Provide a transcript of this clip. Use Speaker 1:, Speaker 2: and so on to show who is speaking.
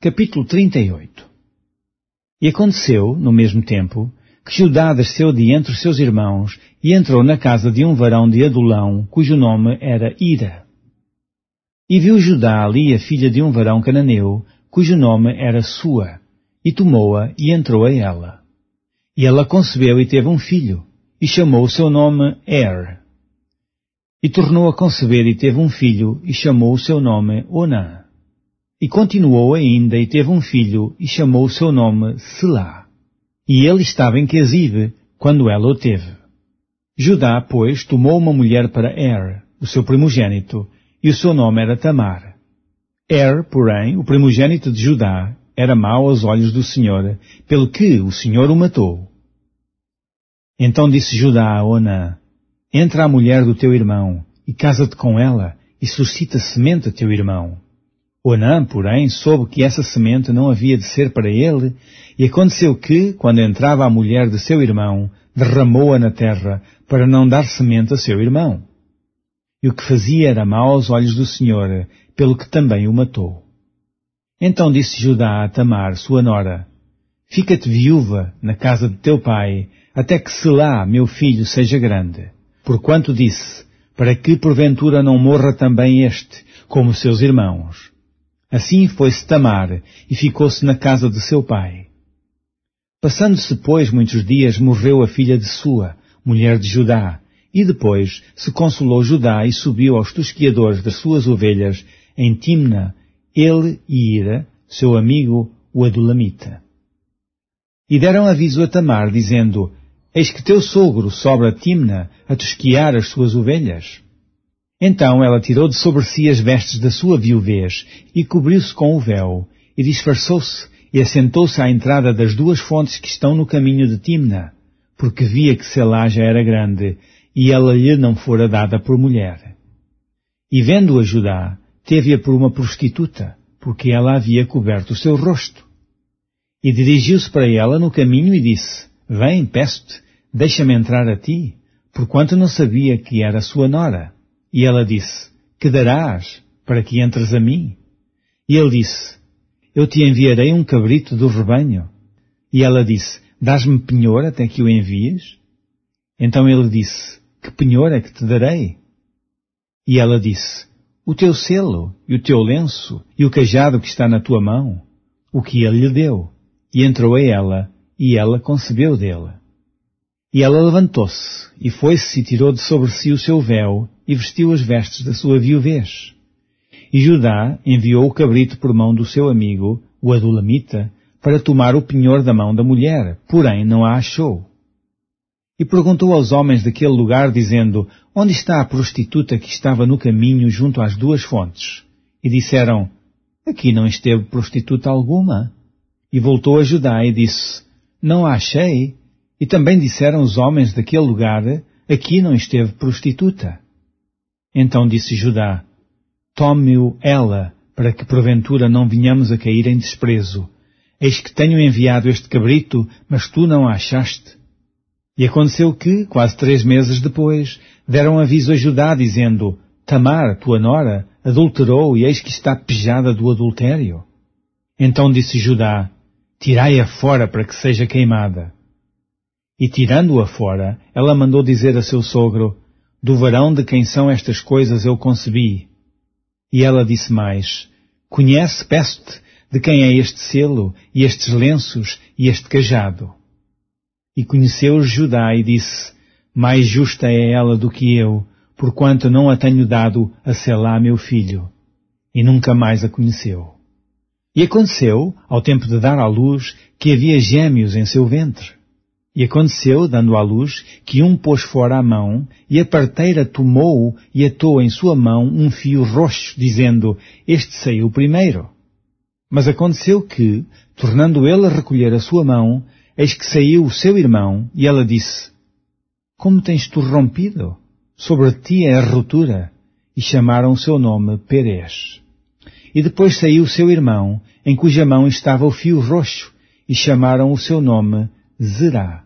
Speaker 1: Capítulo 38. E aconteceu, no mesmo tempo, que Judá desceu de entre os seus irmãos e entrou na casa de um varão de Adulão, cujo nome era Ira. E viu Judá ali a filha de um varão cananeu, cujo nome era Sua, e tomou-a e entrou a ela. E ela concebeu e teve um filho, e chamou o seu nome E tornou a conceber e teve um filho, e chamou o seu nome Onã. E continuou ainda e teve um filho, e chamou o seu nome Selá. E ele estava em Quezibe, quando ela o teve. Judá, pois, tomou uma mulher para o seu primogênito, e o seu nome era Tamar. Porém, o primogênito de Judá, era mau aos olhos do Senhor, pelo que o Senhor o matou. Então disse Judá a Onã: Entra a mulher do teu irmão, e casa-te com ela, e suscita semente a teu irmão. Onã, porém, soube que essa semente não havia de ser para ele, e aconteceu que, quando entrava a mulher de seu irmão, derramou-a na terra, para não dar semente a seu irmão. E o que fazia era mau aos olhos do Senhor, pelo que também o matou. Então disse Judá a Tamar, sua nora: Fica-te viúva na casa de teu pai, até que Selá, meu filho, seja grande. Porquanto disse, para que porventura não morra também este, como seus irmãos. Assim foi-se Tamar, e ficou-se na casa de seu pai. Passando-se, pois, muitos dias, morreu a filha de Sua, mulher de Judá, e depois se consolou Judá e subiu aos tosquiadores das suas ovelhas, em Timna, ele e Ira, seu amigo, o Adulamita. E deram aviso a Tamar, dizendo: Eis que teu sogro sobe a Timna a tosquiar as suas ovelhas. Então ela tirou de sobre si as vestes da sua viuvez, e cobriu-se com o véu, e disfarçou-se, e assentou-se à entrada das duas fontes que estão no caminho de Timna, porque via que Selá já era grande, e ela lhe não fora dada por mulher. E vendo-a Judá, teve-a por uma prostituta, porque ela havia coberto o seu rosto. E dirigiu-se para ela no caminho e disse: Vem, peço-te, deixa-me entrar a ti, porquanto não sabia que era sua nora. E ela disse: Que darás para que entres a mim? E ele disse: Eu te enviarei um cabrito do rebanho. E ela disse: Dás-me penhor até que o envies? Então ele disse: Que penhor é que te darei? E ela disse: O teu selo, e o teu lenço, e o cajado que está na tua mão. O que ele lhe deu. E entrou a ela, e ela concebeu dele. E ela levantou-se, e foi-se e tirou de sobre si o seu véu, e vestiu as vestes da sua viuvez. E Judá enviou o cabrito por mão do seu amigo, o Adulamita, para tomar o penhor da mão da mulher, porém não a achou. E perguntou aos homens daquele lugar, dizendo: Onde está a prostituta que estava no caminho junto às duas fontes? E disseram: Aqui não esteve prostituta alguma. E voltou a Judá e disse: Não a achei. E também disseram os homens daquele lugar: Aqui não esteve prostituta. Então disse Judá: Tome-o ela, para que porventura não venhamos a cair em desprezo. Eis que tenho enviado este cabrito, mas tu não a achaste. E aconteceu que, quase 3 meses depois, deram aviso a Judá, dizendo: Tamar, tua nora, adulterou, e eis que está pejada do adultério. Então disse Judá: Tirai-a fora para que seja queimada. E tirando-a fora, ela mandou dizer a seu sogro: Do varão de quem são estas coisas eu concebi. E ela disse mais: Conhece, peço-te, de quem é este selo, e estes lenços, e este cajado. E conheceu Judá e disse: Mais justa é ela do que eu, porquanto não a tenho dado a Selá meu filho. E nunca mais a conheceu. E aconteceu, ao tempo de dar à luz, que havia gêmeos em seu ventre. E aconteceu, dando à luz, que um pôs fora a mão, e a parteira tomou-o e atou em sua mão um fio roxo, dizendo: Este saiu primeiro. Mas aconteceu que, tornando ele a recolher a sua mão, eis que saiu o seu irmão, e ela disse: Como tens tu rompido? Sobre ti é a ruptura. E chamaram o seu nome Perez. E depois saiu o seu irmão, em cuja mão estava o fio roxo, e chamaram o seu nome Zerá.